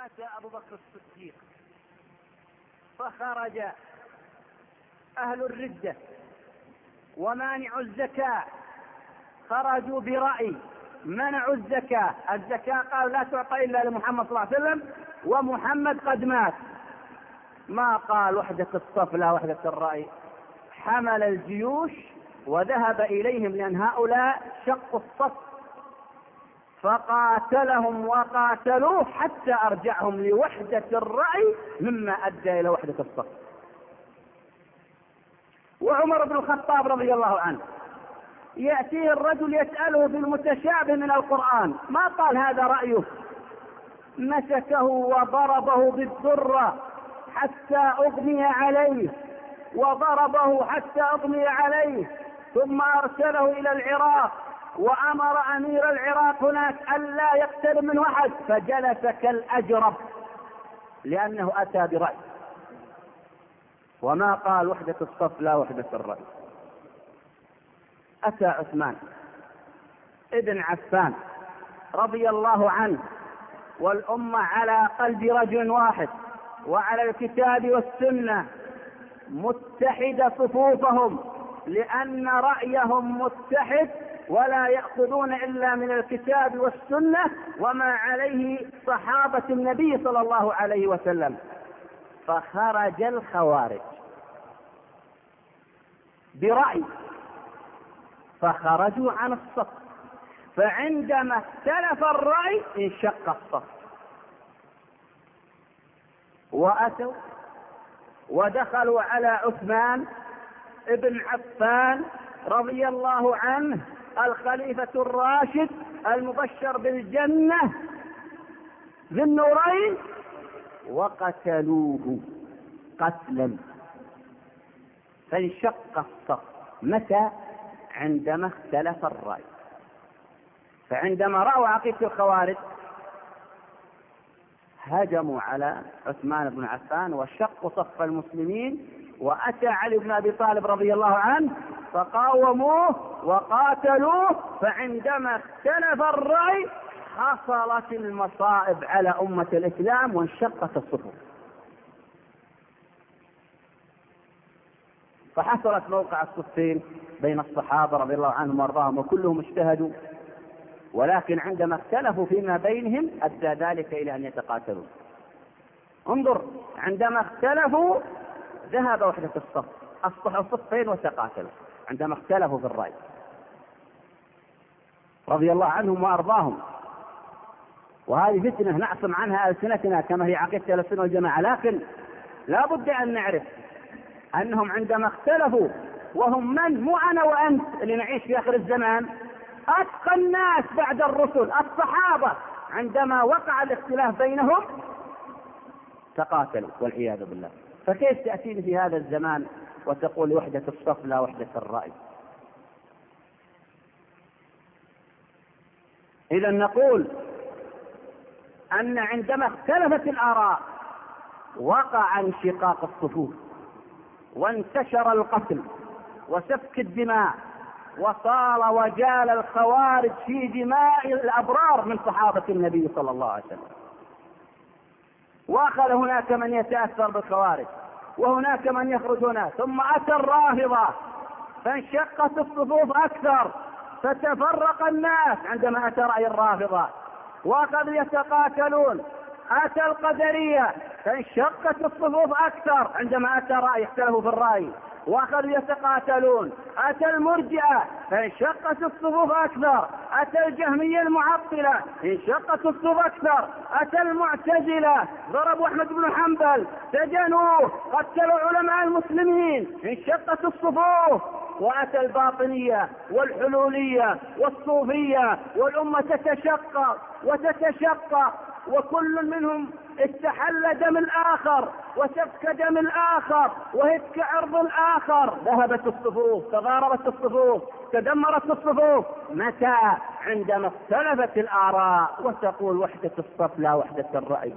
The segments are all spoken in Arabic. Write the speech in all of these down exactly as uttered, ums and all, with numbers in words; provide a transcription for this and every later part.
وأتى أبو بكر الصديق فخرج أهل الردة ومانع الزكاة خرجوا برأي منعوا الزكاة. الزكاة قالوا لا تعطى إلا لمحمد صلى الله عليه وسلم ومحمد قد مات. ما قال وحدة الصف لا وحدة الرأي، حمل الجيوش وذهب إليهم لأن هؤلاء شقوا الصف فقاتلهم وقاتلوه حتى أرجعهم لوحدة الرأي مما أدى إلى وحدة الصف. وعمر بن الخطاب رضي الله عنه يأتيه الرجل يسأله في المتشابه من القرآن، ما قال هذا رأيه، مسكه وضربه بالدرة حتى أغمي عليه وضربه حتى أغمي عليه ثم أرسله إلى العراق وأمر أمير العراق هناك ألا يقترب منه أحد فجلس كالأجرب لأنه أتى برأي وما قال وحدة الصف لا وحدة الرأي. أتى عثمان ابن عفان رضي الله عنه والأمة على قلب رجل واحد وعلى الكتاب والسنة متحد صفوفهم لأن رأيهم متحد ولا يأخذون إلا من الكتاب والسنة وما عليه صحابة النبي صلى الله عليه وسلم. فخرج الخوارج برأي فخرجوا عن الصف، فعندما اختلف الرأي انشق الصف وأتوا ودخلوا على عثمان ابن عفان رضي الله عنه الخليفة الراشد المبشر بالجنة ذي النورين وقتلوه قتلا فانشق الصف. متى؟ عندما اختلف الرأي. فعندما رأوا عقيدة الخوارج هجموا على عثمان بن عفان وشقوا صف المسلمين، وأتى علي بن أبي طالب رضي الله عنه فقاوموه وقاتلوه. فعندما اختلف الرأي حصلت المصائب على أمة الإسلام وانشقت الصفوف. فحصلت موقع الصفين بين الصحابة رضي الله عنهم وارضاهم وكلهم اجتهدوا، ولكن عندما اختلفوا فيما بينهم أدى ذلك إلى أن يتقاتلوا. انظر، عندما اختلفوا ذهب وحدة الصف، أصبحوا صفين وتقاتلوا عندما اختلفوا في الرأي رضي الله عنهم وأرضاهم. وهذه فتنة نعصم عنها ألسنتنا كما هي عقيدة السنة والجماعة، لكن لا بد أن نعرف أنهم عندما اختلفوا وهم من؟ مو أنا وأنت اللي نعيش في آخر الزمان، أتقى الناس بعد الرسل الصحابة عندما وقع الاختلاف بينهم تقاتلوا والعياذ بالله. فكيف تأتيني في هذا الزمان وتقول وحدة الصف لا وحدة الرأي؟ إذا نقول أن عندما اختلفت الآراء وقع انشقاق الصفوف وانتشر القتل وسفك الدماء وصار وجال الخوارج في دماء الأبرار من صحابة النبي صلى الله عليه وسلم. وأخذ هناك من يتأثر بالخوارج وهناك من يخرج هنا، ثم أتى الرافضة فانشقت الصفوف أكثر فتفرق الناس عندما أتى رأي الرافضة وأخذوا يتقاتلون. أتى القدرية فانشقت الصفوف أكثر عندما أتى رأي اختلفوا في الرأي وأخذوا يتقاتلون. أتى المرجئة فانشقت الصفوف أكثر. أتى الجهمية المعطلة انشقت الصفوف أكثر. أتى المعتزلة ضربوا أحمد بن حنبل سجنوه قتلوا علماء المسلمين انشقت الصفوف. وأتى الباطنية والحلولية والصوفية والأمة تتشقق وتتشقق وكل منهم استحل دم الآخر وسفك دم الآخر وهتك عرض الآخر. ذهبت الصفوف، تضاربت الصفوف، تدمرت الصفوف. متى؟ عندما اختلفت الآراء وتقول وحدة الصف لا وحدة الرأي.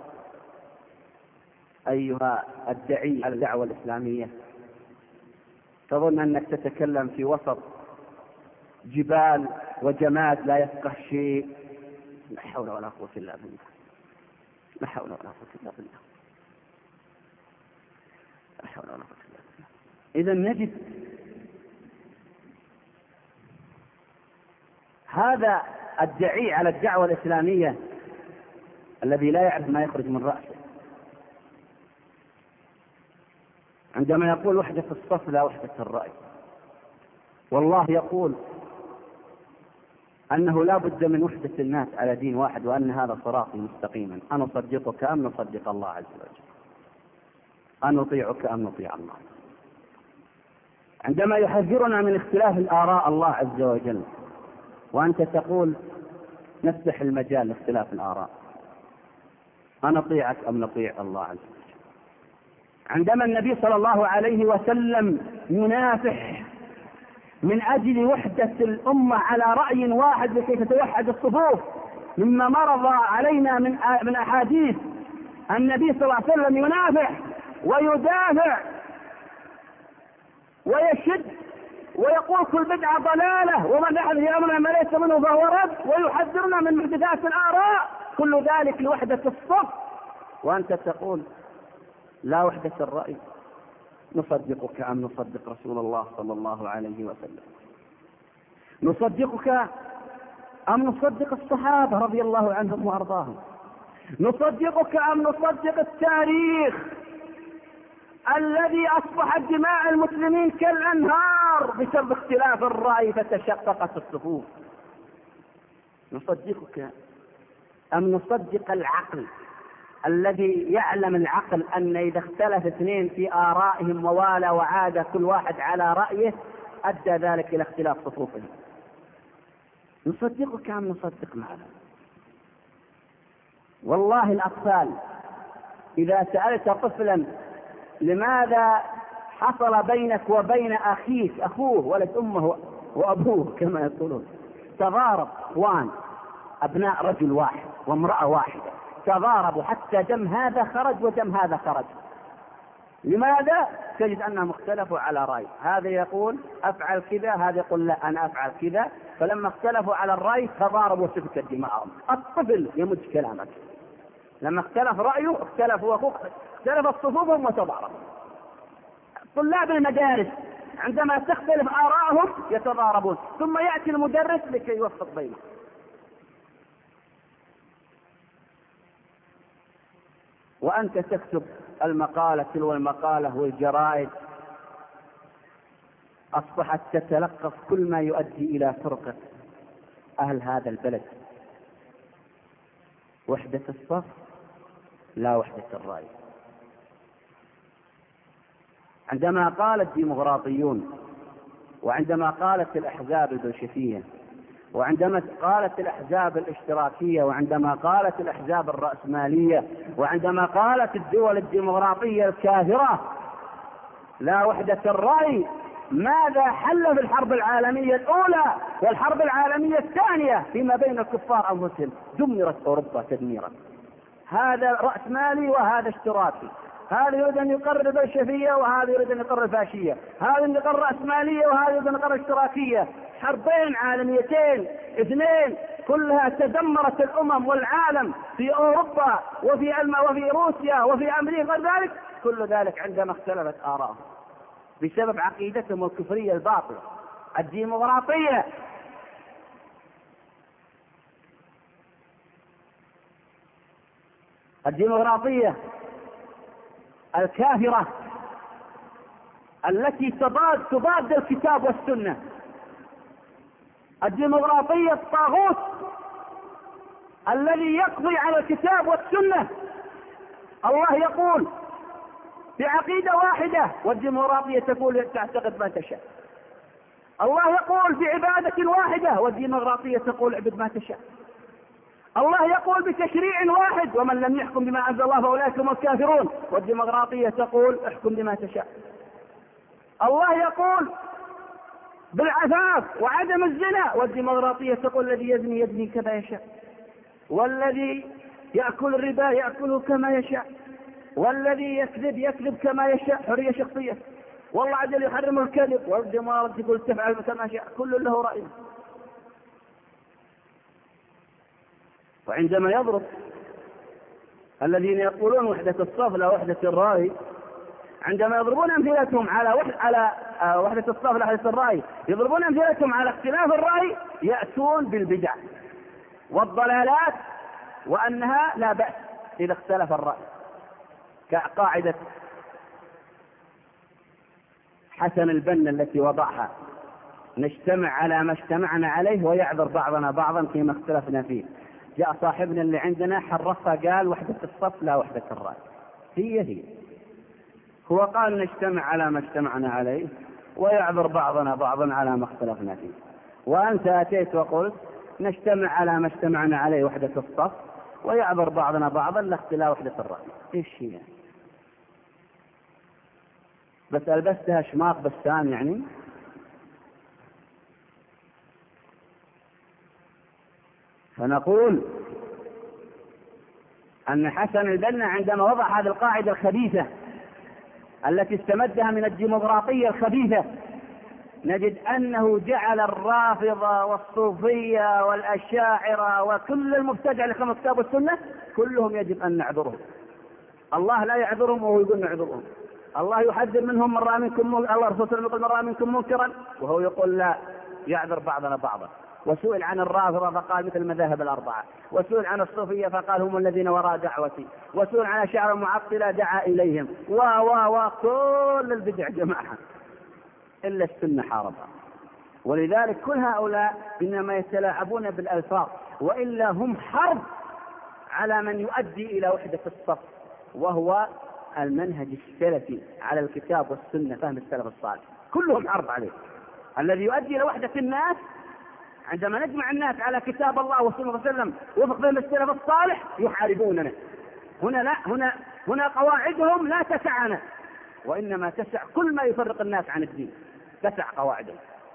أيها الدعي على الدعوة الإسلامية، تظن أنك تتكلم في وسط جبال وجماد لا يفقه شيء؟ لا حول ولا قوة إلا بالله. لا حول ولا قوة إلا بالله. لا حول ولا قوة إلا بالله. إذا نجد هذا الداعي على الدعوة الإسلامية الذي لا يعرف ما يخرج من رأسه عندما يقول وحدة الصف لا وحدة الرأي. والله يقول أنه لا بد من وحدة الناس على دين واحد، وأن هذا صراطي مستقيما. أن نصدقك أم نصدق الله عز وجل، أن نطيعك أم نطيع الله. عندما يحذرنا من اختلاف الآراء الله عز وجل، وأنت تقول نفتح المجال لاختلاف الآراء، أن نطيعك أم نطيع الله عز وجل. عندما النبي صلى الله عليه وسلم ينافح من أجل وحدة الأمة على رأي واحد لكي تتوحد الصفوف، مما مرض علينا من من أحاديث النبي صلى الله عليه وسلم ينافح ويدافع ويشد ويقول كل بدعة ضلالة ومن أحد يأمرنا ما ليس منه فهو رد، ويحذرنا من محدثات الآراء، كل ذلك لوحدة الصف، وأنت تقول لا وحدة الرأي. نصدقك أم نصدق رسول الله صلى الله عليه وسلم؟ نصدقك أم نصدق الصحابة رضي الله عنهم وأرضاهم؟ نصدقك أم نصدق التاريخ الذي أصبحت دماء المسلمين كالأنهار بسبب اختلاف الرأي فتشققت الصفوف؟ نصدقك أم نصدق العقل الذي يعلم العقل أن إذا اختلف اثنين في آرائهم ووالى وعاد كل واحد على رأيه أدى ذلك إلى اختلاف صفوفهم؟ نصدقك أم نصدق ماذا؟ والله الأطفال إذا سألت طفلا لماذا حصل بينك وبين أخيك أخوه ولد أمه وأبوه كما يقولون تضارب اخوان أبناء رجل واحد وامرأة واحدة، تضاربوا حتى دم هذا خرج ودم هذا خرج، لماذا؟ تجد أنهم اختلفوا على رأي، هذا يقول أفعل كذا، هذا يقول لا أنا أفعل كذا، فلما اختلفوا على الرأي تضاربوا وسفكت دماءهم. الطفل يمد كلامك، لما اختلف رأيه اختلفوا وأخوه اختلفت صفوفهم وتضاربوا. طلاب المدارس عندما تختلف آراءهم يتضاربون، ثم يأتي المدرس لكي يوفق بينهم. وأنت تكتب المقالة تلو المقالة والجرائد أصبحت تتلقف كل ما يؤدي إلى فرقة أهل هذا البلد. وحدة الصف لا وحدة الرأي. عندما قال الديمقراطيون، وعندما قالت الأحزاب البلشفية، وعندما قالت الأحزاب الاشتراكية، وعندما قالت الأحزاب الرأسمالية، وعندما قالت الدول الديمقراطية الكافرة لا وحدة الرأي، ماذا حل في الحرب العالمية الأولى والحرب العالمية الثانية فيما بين الكفار أنفسهم؟ دمرت أوروبا تدميرا. هذا رأسمالي وهذا اشتراكي، هذا يريد أن يقرر بلشفية وهذا يريد أن يقرر فاشية، هذا يقرر رأسمالية وهذا يريد أن يقرر اشتراكية. حربين عالميتين اثنين كلها تدمرت الأمم والعالم في أوروبا وفي ألمانيا وفي روسيا وفي أمريكا غير ذلك، كل ذلك عندما اختلفت آراءهم بسبب عقيدتهم الكفرية الباطلة الديمقراطية. الديمقراطية الكافرة التي تضاد تضاد الكتاب والسنة، الديمقراطية الطاغوت الذي يقضي على الكتاب والسنة. الله يقول بعقيدة واحدة والديمقراطية تقول تعتقد ما تشاء. الله يقول بعبادة واحدة والديمقراطية تقول اعبد ما تشاء. الله يقول بتشريع واحد ومن لم يحكم بما أنزل الله فأولئك هم الكافرون والديمقراطية تقول احكم بما تشاء. الله يقول بالعفاف وعدم الزنا والديمقراطية تقول الذي يزني يزني كما يشاء، والذي يأكل الربا يأكله كما يشاء، والذي يكذب يكذب كما يشاء، حرية شخصية. والله عز وجل يحرم الكذب والديمقراطية تقول تفعل كما شاء، كل له رأي. وعندما يضرب الذين يقولون وحدة الصف لا وحدة الرأي، عندما يضربون أمثلتهم على وحدة على وحدة الصف لا وحدة الرأي، يضربون أمثلتهم على اختلاف الرأي، يأتون بالبدع والضلالات، وأنها لا بأس إذا اختلف الرأي، كقاعدة حسن البنا التي وضعها: نجتمع على ما اجتمعنا عليه ويعذر بعضنا بعضا فيما اختلفنا فيه. جاء صاحبنا اللي عندنا حرفها قال وحدة الصف لا وحدة الرأي، هي هي. هو قال نجتمع على ما اجتمعنا عليه ويعذر بعضنا بعضا على ما اختلفنا فيه، وأنت أتيت وقلت نجتمع على ما اجتمعنا عليه وحدة الصف ويعذر بعضنا بعضا لاختلاف وحدة الرأي. ايش هي؟ بس ألبستها شماغ بسام يعني. فنقول أن حسن البنا عندما وضع هذه القاعدة الخبيثة التي استمدها من الديمقراطية الخبيثة، نجد أنه جعل الرافضة والصوفية والأشاعرة وكل المبتدع لخمس كتاب والسنة كلهم يجب أن نعذرهم. الله لا يعذرهم وهو يقول نعذرهم. الله يحذر منهم من رأى منكم، الله رسول الله يقول من رأى منكم منكرا وهو يقول لا، يعذر بعضنا بعضا. وسئل عن الرافضة فقال مثل المذاهب الأربعة، وسئل عن الصوفية فقال هم الذين وراء دعوتي، وسئل عن أشاعرة المعطلة دعا إليهم، و و و كل البدع جماعة إلا السنة حاربها. ولذلك كل هؤلاء إنما يتلاعبون بالألفاظ، وإلا هم حرب على من يؤدي إلى وحدة الصف، وهو المنهج السلفي على الكتاب والسنة، فهم السلف الصالح، كلهم حرب عليه. الذي يؤدي إلى وحدة الناس عندما نجمع الناس على كتاب الله وسنة الله عليه وسلم وفق فهم السلف الصالح يحاربوننا. هنا لا، هنا هنا قواعدهم لا تسعنا، وإنما تسع كل ما يفرق الناس عن الدين، تسع قواعدهم.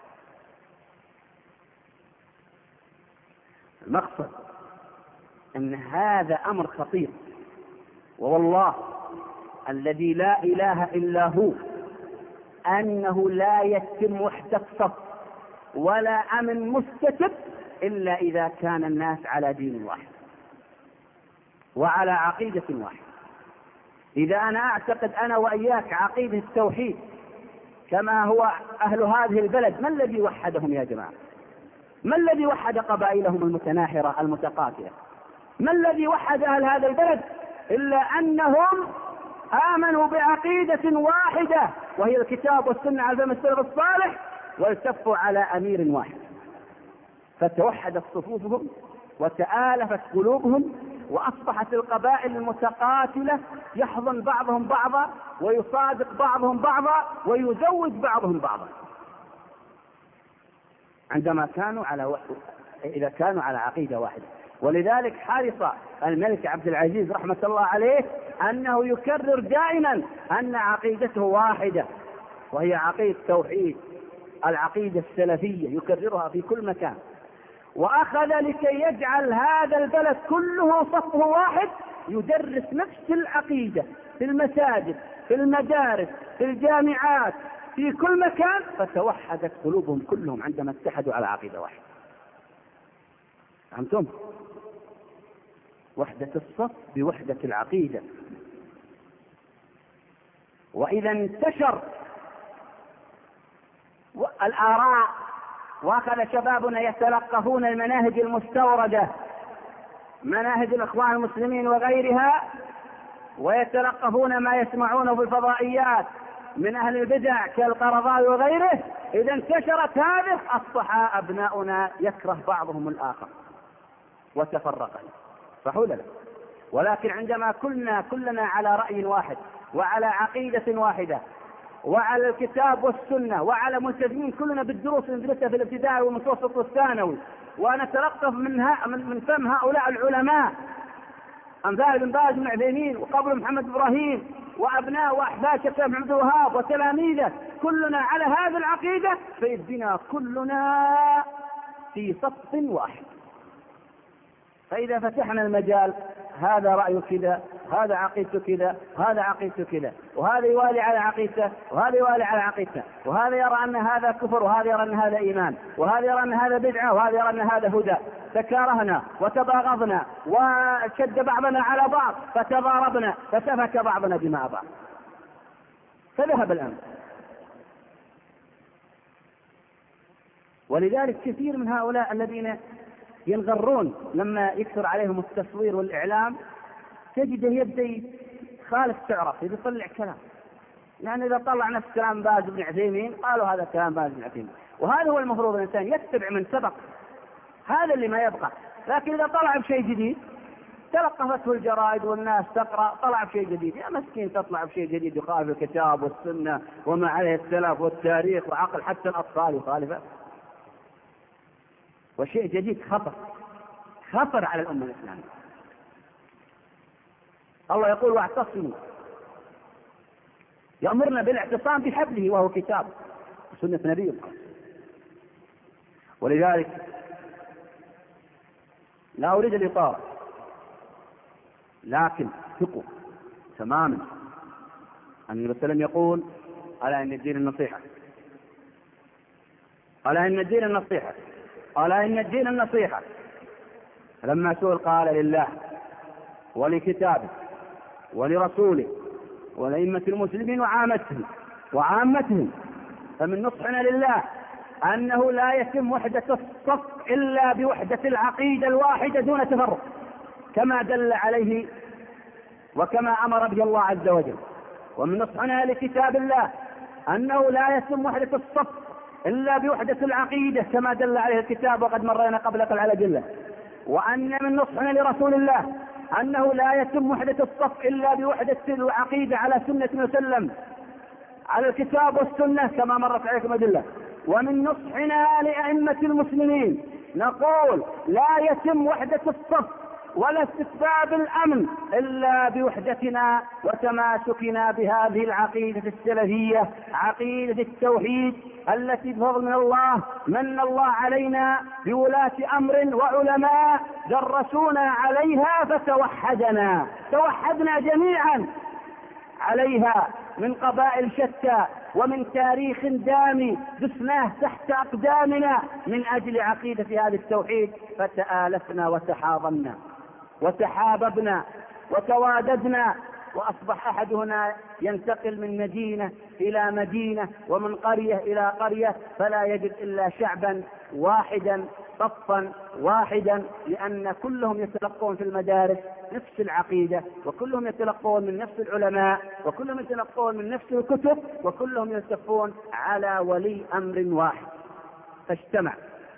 المقصد أن هذا أمر خطير، ووالله الذي لا إله إلا هو أنه لا يتم وحدة صف ولا أمن مستتب إلا إذا كان الناس على دين واحد وعلى عقيدة واحدة. إذا أنا أعتقد أنا وإياك عقيدة التوحيد كما هو أهل هذه البلد، ما الذي وحدهم يا جماعة؟ ما الذي وحد قبائلهم المتناحرة المتقاتلة؟ ما الذي وحد أهل هذا البلد إلا أنهم آمنوا بعقيدة واحدة وهي الكتاب والسنة على فهم السلف الصالح، والتفوا على أمير واحد، فتوحدت صفوفهم وتآلفت قلوبهم، وأصبحت القبائل المتقاتلة يحضن بعضهم بعضا ويصادق بعضهم بعضا ويزوج بعضهم بعضا عندما كانوا على و... إذا كانوا على عقيدة واحدة. ولذلك حرص الملك عبد العزيز رحمة الله عليه أنه يكرر دائما أن عقيدته واحدة، وهي عقيدة التوحيد، العقيدة السلفية، يكررها في كل مكان. وأخذ لكي يجعل هذا البلد كله صفه واحد يدرس نفس العقيدة في المساجد، في المدارس، في الجامعات، في كل مكان، فتوحدت قلوبهم كلهم عندما اتحدوا على عقيدة واحدة. فهمتم؟ وحدة الصف بوحدة العقيدة. وإذا انتشر الآراء وأخذ شبابنا يتلقفون المناهج المستوردة، مناهج الإخوان المسلمين وغيرها، ويتلقفون ما يسمعونه في الفضائيات من أهل البدع كالقرضاوي وغيره، إذا انتشرت هذه أصبح أبناؤنا يكره بعضهم الآخر وتفرقا، صح ولا لا؟ ولكن عندما كلنا كلنا على رأي واحد وعلى عقيدة واحدة وعلى الكتاب والسنة وعلى ملتزمين كلنا بالدروس اللي ندرسها في الابتدائي والمتوسط والثانوي، ونتلقف منها من, من فم هؤلاء العلماء أمثال بن باز بن عثيمين وقبل محمد إبراهيم وأبناء وأحفاد شيخ محمد الوهاب وتلاميذه، كلنا على هذه العقيدة، فإذنا كلنا في صف واحد. فإذا فتحنا المجال هذا رأيه كذا، هذا عقيدته كذا، هذا عقيدته كذا، وهذا يوالي على عقيدته، وهذا يوالي على عقيدته، وهذا يرى أن هذا كفر، وهذا يرى أن هذا إيمان، وهذا يرى أن هذا بدعة، وهذا يرى أن هذا هدى. تكارهنا وتباغضنا وشد بعضنا على بعض فتضاربنا فسفك بعضنا دماء بعض، فذهب الأمر. ولذلك كثير من هؤلاء الذين ينغرون لما يكثر عليهم التصوير والإعلام تجده يبدأ خالف تعرف يطلع كلام، يعني إذا طلع نفس كلام باز بن عثيمين قالوا هذا كلام باز بن عثيمين، وهذا هو المفروض الإنسان يتبع من سبق، هذا اللي ما يبقى. لكن إذا طلع بشيء جديد تلقفته الجرائد والناس تقرأ، طلع بشيء جديد، يا مسكين تطلع بشيء جديد يخالف الكتاب والسنة وما عليه السلف والتاريخ وعقل، حتى الأطفال يخالفه، وشيء جديد خطر خطر على الأمة الإسلامية. الله يقول واعتصموا، يأمرنا بالاعتصام بحبله وهو كتاب وسنة نبيه. ولذلك لا أريد الإطارة، لكن ثقوا تماما أن النبي صلى الله عليه وسلم يقول ألا إن الدين النصيحة، ألا إن الدين النصيحة، ألا إن الدين النصيحة. لما سئل قال لله ولكتابه ولرسوله ولأئمة المسلمين وعامتهم وعامتهم فمن نصحنا لله أنه لا يتم وحدة الصف إلا بوحدة العقيدة الواحدة دون تفرق، كما دل عليه وكما أمر به الله عز وجل. ومن نصحنا لكتاب الله أنه لا يتم وحدة الصف إلا بوحدة العقيدة كما دل عليه الكتاب وقد مرينا قبلك على جله. وأن من نصحنا لرسول الله أنه لا يتم وحدة الصف إلا بوحدة العقيدة على سنة وسلم على الكتاب والسنة كما مرت عليكم أدلة. ومن نصحنا لأئمة المسلمين نقول لا يتم وحدة الصف ولا استتباب الأمن إلا بوحدتنا وتماسكنا بهذه العقيدة السلفية، عقيدة التوحيد التي بفضل من الله من الله علينا بولاة أمر وعلماء درسونا عليها فتوحدنا، توحدنا جميعا عليها من قبائل شتى ومن تاريخ دامي دسناه تحت أقدامنا من أجل عقيدة هذا التوحيد، فتآلفنا وتحاضنا وتحاببنا وتواددنا، وأصبح أحدنا ينتقل من مدينة إلى مدينة ومن قرية إلى قرية فلا يجد إلا شعبا واحدا صفا واحدا، لأن كلهم يتلقون في المدارس نفس العقيدة، وكلهم يتلقون من نفس العلماء، وكلهم يتلقون من نفس الكتب، وكلهم يلتفون على ولي أمر واحد، فاجتمع.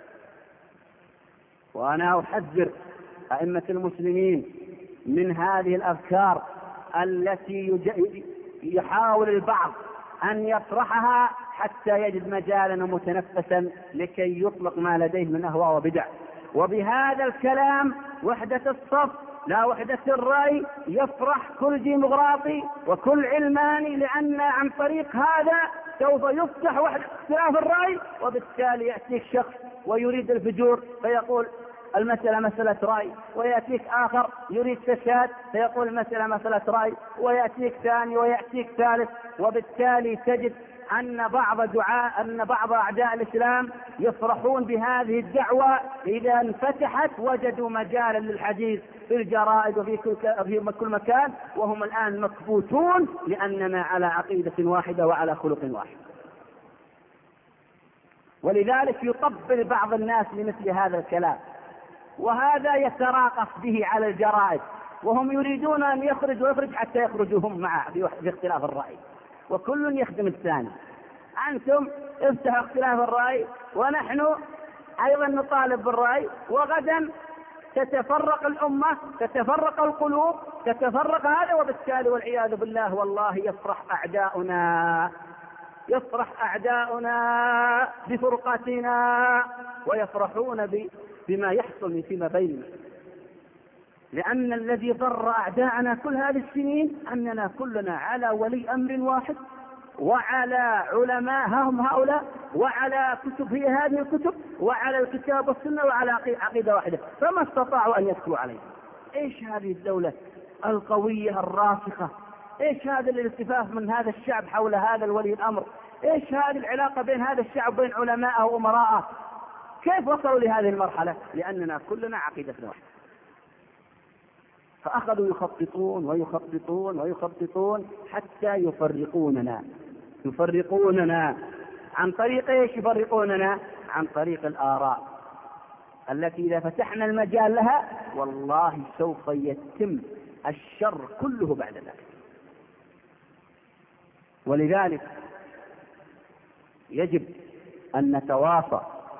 وأنا أحذر أئمة المسلمين من هذه الأفكار التي يحاول البعض أن يطرحها حتى يجد مجالا متنفسا لكي يطلق ما لديه من أهواء وبدع. وبهذا الكلام وحدة الصف لا وحدة الرأي يفرح كل ديمقراطي وكل علماني، لأن عن طريق هذا سوف يفتح وحدة اختلاف الرأي، وبالتالي يأتيك شخص ويريد الفجور فيقول المسألة مسألة رأي، ويأتيك آخر يريد فساد فيقول المسألة مسألة رأي، ويأتيك ثاني ويأتيك ثالث. وبالتالي تجد أن بعض دعاء أن بعض أعداء الإسلام يفرحون بهذه الدعوة، إذا انفتحت وجدوا مجالا للحديث في الجرائد وفي كل, في كل مكان، وهم الآن مكبوتون لأننا على عقيدة واحدة وعلى خلق واحد. ولذلك يطبل بعض الناس لمثل هذا الكلام، وهذا يتراقص به على الجرائد، وهم يريدون أن يخرج ويخرج حتى يخرجوا هم معه في اختلاف الرأي، وكل يخدم الثاني. أنتم افتحوا اختلاف الرأي ونحن أيضا نطالب بالرأي، وغدا تتفرق الأمة، تتفرق القلوب، تتفرق هذا، وبالتالي والعياذ بالله والله يفرح أعداؤنا يفرح أعداؤنا بفرقتنا ويفرحون بما يحصل فيما بيننا، لأن الذي ضر أعداءنا كل هذه السنين أننا كلنا على ولي أمر واحد وعلى علماء هم هؤلاء وعلى كتب هي هذه الكتب وعلى الكتاب والسنة وعلى عقيدة واحدة، فما استطاعوا أن يدخلوا عليه إيش هذه الدولة القوية الراسخة؟ إيش هذا الالتفاف من هذا الشعب حول هذا الولي الأمر؟ إيش هذه العلاقة بين هذا الشعب وبين علمائه وأمراءه؟ كيف وصلوا لهذه المرحلة؟ لأننا كلنا عقيدتنا واحدة. فأخذوا يخططون ويخططون ويخططون حتى يفرقوننا يفرقوننا عن طريق إيش يفرقوننا؟ عن طريق الآراء التي إذا فتحنا المجال لها والله سوف يتم الشر كله بعد ذلك. ولذلك يجب أن نتواصى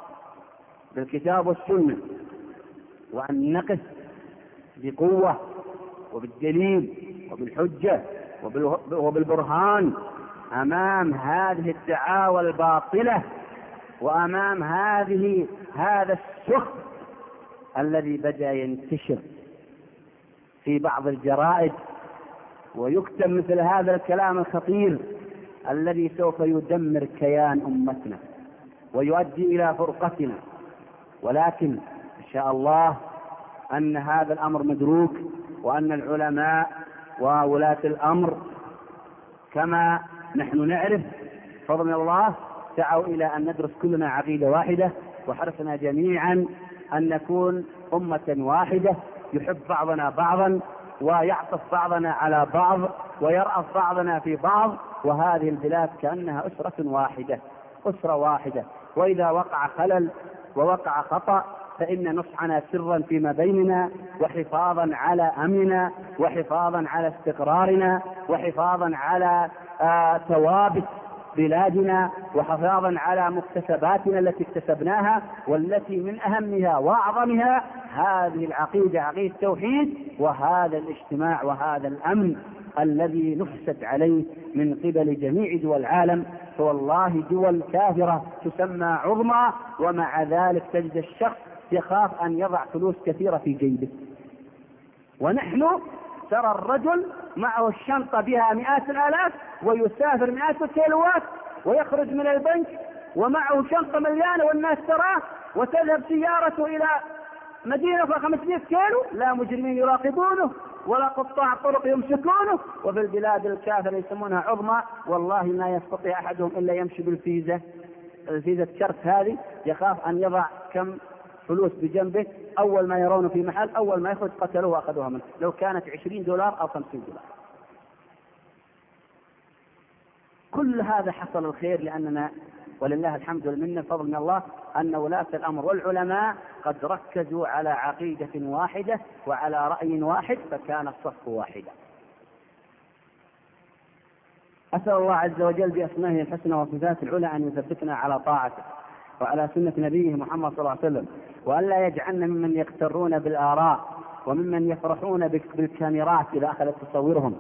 بالكتاب والسنة، وأن نقف بقوة وبالدليل وبالحجة وبالبرهان أمام هذه الدعاوى الباطلة، وأمام هذه هذا السخط الذي بدأ ينتشر في بعض الجرائد، ويكتب مثل هذا الكلام الخطير الذي سوف يدمر كيان أمتنا ويؤدي إلى فرقتنا. ولكن إن شاء الله أن هذا الأمر مدروك، وأن العلماء وولاة الأمر كما نحن نعرف فضل الله سعوا إلى أن ندرس كلنا عقيدة واحدة، وحرصنا جميعا أن نكون أمة واحدة يحب بعضنا بعضا ويعطف بعضنا على بعض ويرأف بعضنا في بعض، وهذه البلاد كأنها أسرة واحدة أسرة واحدة. وإذا وقع خلل ووقع خطأ فإن نصحنا سرا فيما بيننا، وحفاظا على أمننا، وحفاظا على استقرارنا، وحفاظا على آه ثوابت بلادنا، وحفاظا على مكتسباتنا التي اكتسبناها، والتي من أهمها وأعظمها هذه العقيدة، عقيدة التوحيد، وهذا الاجتماع وهذا الأمن الذي نفست عليه من قبل جميع دول العالم. فوالله دول كافرة تسمى عظمى، ومع ذلك تجد الشخص يخاف أن يضع فلوس كثيرة في جيبه. ونحن ترى الرجل معه الشنطة بها مئات الآلاف ويسافر مئات الكيلوات ويخرج من البنك ومعه شنطة مليانة والناس تراه، وتذهب سيارته إلى مدينة خمسمائة كيلو، لا مجرمين يراقبونه ولا قطاع طرق يمسكونه. وفي البلاد الكافرة يسمونها عظمى، والله ما يستطيع أحدهم إلا يمشي بالفيزا الفيزا كرت هذه، يخاف أن يضع كم فلوس بجنبه، أول ما يرونه في محل أول ما يخرج قتلوه وأخذوها منه لو كانت عشرين دولار أو خمسين دولار. كل هذا حصل الخير لأننا ولله الحمد والمنة فضل من الله أن ولاة الأمر والعلماء قد ركزوا على عقيدة واحدة وعلى رأي واحد، فكان الصف واحدا. أسأل الله عز وجل بأسمائه الحسنى وصفاته العلى أن يثبتنا على طاعته وعلى سنة نبيه محمد صلى الله عليه وسلم، وأن لا يجعلنا ممن يغترون بالآراء وممن يفرحون بالكاميرات إذا أخذت تصورهم،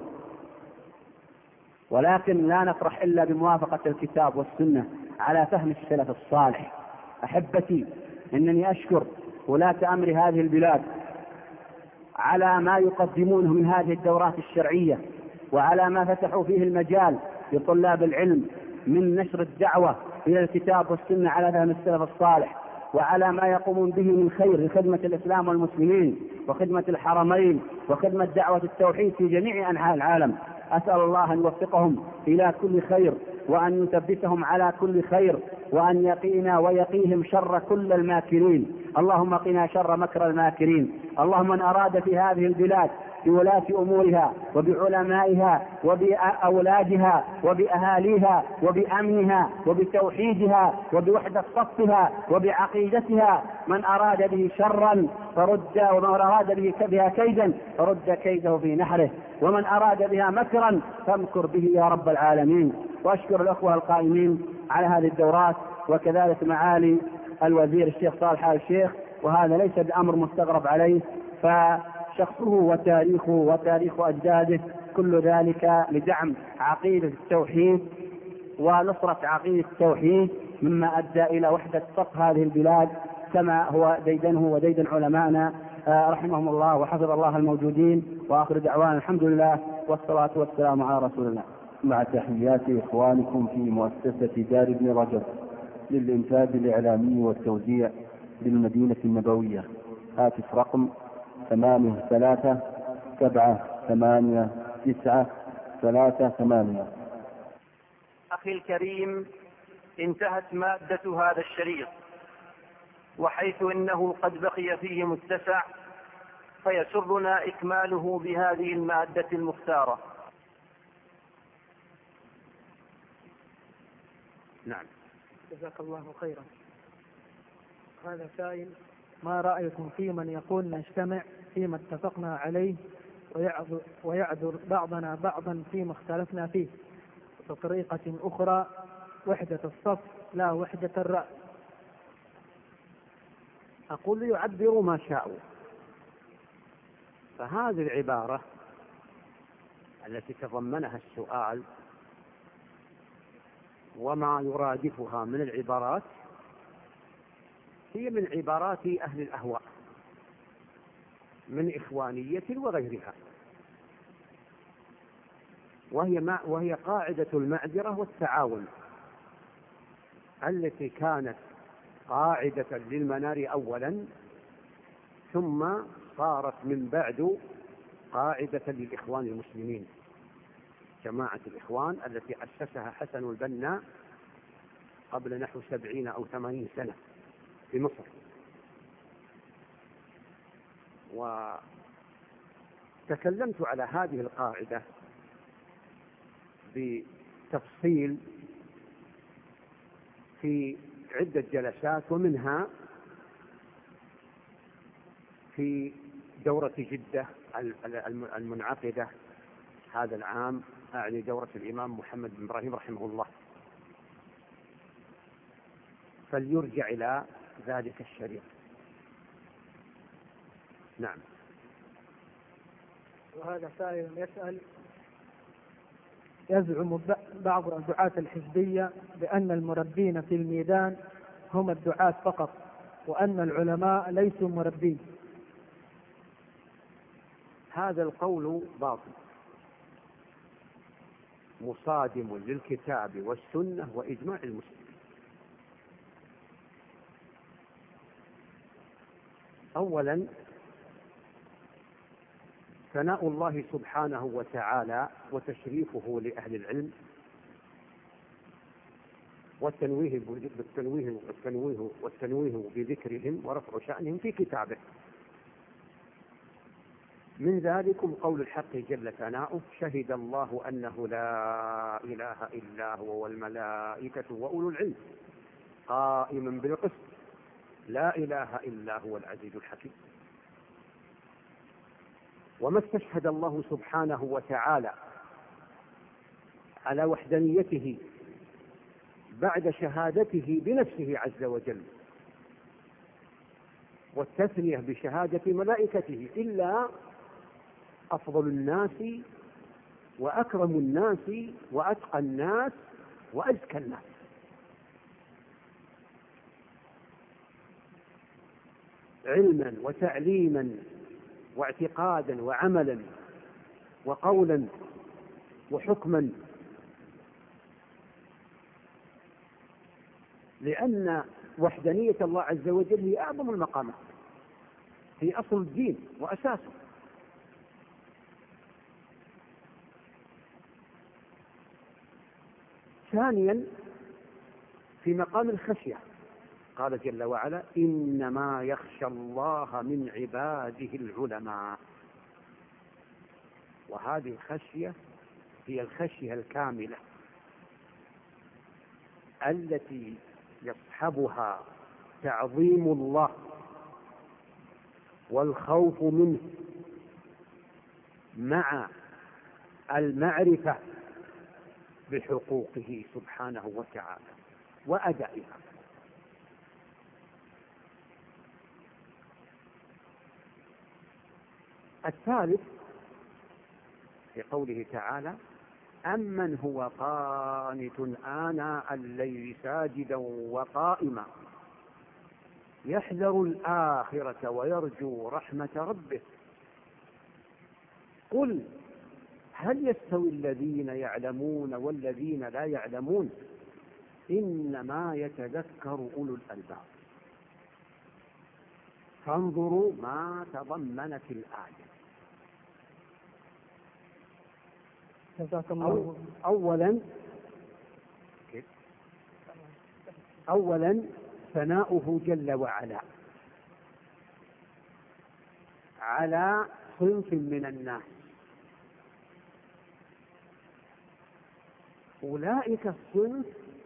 ولكن لا نفرح إلا بموافقة الكتاب والسنة على فهم السلف الصالح. أحبتي، إنني أشكر ولاة أمر هذه البلاد على ما يقدمونه من هذه الدورات الشرعية، وعلى ما فتحوا فيه المجال لطلاب العلم من نشر الدعوة إلى الكتاب والسنة على فهم السلف الصالح، وعلى ما يقومون به من خير لخدمة الإسلام والمسلمين وخدمة الحرمين وخدمة دعوة التوحيد في جميع أنحاء العالم. أسأل الله أن يوفقهم إلى كل خير، وأن يثبتهم على كل خير، وأن يقينا ويقيهم شر كل الماكرين. اللهم قنا شر مكر الماكرين. اللهم من أراد في هذه البلاد بولاة أمورها وبعلمائها وبأولادها وبأهاليها وبأمنها وبتوحيدها وبوحدة صفها وبعقيدتها من أراد به شرا فرد، ومن أراد به بها كيدا فرد كيده في نحره، ومن أراد بها مكرا فامكر به يا رب العالمين. وأشكر الأخوة القائمين على هذه الدورات، وكذلك معالي الوزير الشيخ صالح آل الشيخ، وهذا ليس بأمر مستغرب عليه، فشخصه وتاريخه وتاريخ أجداده كل ذلك لدعم عقيدة التوحيد ونصرة عقيدة التوحيد، مما أدى إلى وحدة صف هذه البلاد كما هو ديدنه وديدن علمائنا رحمهم الله وحفظ الله الموجودين. وآخر دعوانا الحمد لله والصلاة والسلام على رسول الله. مع تحيات إخوانكم في مؤسسة دار ابن رجب للإنتاج الإعلامي والتوزيع بالمدينة النبوية. هاتف رقم ثمانية ثلاثة سبعة ثمانية تسعة ثلاثة ثمانية. أخي الكريم، انتهت مادة هذا الشريط، وحيث إنه قد بقي فيه متسع فيسرنا إكماله بهذه المادة المختارة. نعم. جزاك الله خيرا. هذا سائل: ما رأيكم في من يقول نجتمع فيما اتفقنا عليه ويعذر, ويعذر بعضنا بعضا فيما اختلفنا فيه، بطريقة أخرى وحدة الصف لا وحدة الرأي؟ أقول يعبروا ما شاءوا، فهذه العبارة التي تضمنها السؤال وما يرادفها من العبارات هي من عبارات أهل الأهواء من إخوانية وغيرها، وهي, ما وهي قاعدة المعذرة والتعاون التي كانت قاعدة للمنار أولا، ثم صارت من بعد قاعدة للإخوان المسلمين، جماعة الإخوان التي أسسها حسن البنا قبل نحو سبعين أو ثمانين سنة في مصر. وتكلمت على هذه القاعدة بتفصيل في عدة جلسات، ومنها في دورة جدة المنعقدة هذا العام، أعني دورة الإمام محمد بن إبراهيم رحمه الله، فليرجع إلى ذلك الشريط. نعم. وهذا سائل يسأل: يزعم بعض الدعاة الحزبية بأن المربين في الميدان هم الدعاة فقط، وأن العلماء ليسوا مربين. هذا القول باطل مصادم للكتاب والسنة وإجماع المسلمين. أولا، ثناء الله سبحانه وتعالى وتشريفه لأهل العلم والتنويه بالتنويه والتنويه والتنويه بذكرهم ورفع شأنهم في كتابه. من ذلكم قول الحق جل ثناؤه: شهد الله أنه لا إله إلا هو والملائكة وأولو العلم قائما بالقسط لا إله إلا هو العزيز الحكيم. وما استشهد الله سبحانه وتعالى على وحدانيته بعد شهادته بنفسه عز وجل والتثنية بشهادة ملائكته إلا أفضل الناس وأكرم الناس وأتقى الناس وأزكى الناس. علما وتعليما واعتقادا وعملا وقولا وحكما، لأن وحدانية الله عز وجل هي أعظم المقامات، هي أصل الدين وأساسه. ثانيا، في مقام الخشية قال جل وعلا: إنما يخشى الله من عباده العلماء. وهذه الخشية هي الخشية الكاملة التي يصحبها تعظيم الله والخوف منه مع المعرفة بحقوقه سبحانه وتعالى وأدائها. الثالث في قوله تعالى: أمن هو قانت آناء الليل ساجدا وقائما يحذر الآخرة ويرجو رحمة ربه قل هل يستوي الذين يعلمون والذين لا يعلمون إنما يتذكر أولو الألباب. فانظروا ما تضمنت الآية. جزاك أو الله. أولا أولا ثناؤه جل وعلا على صنف من الناس، أولئك الصنف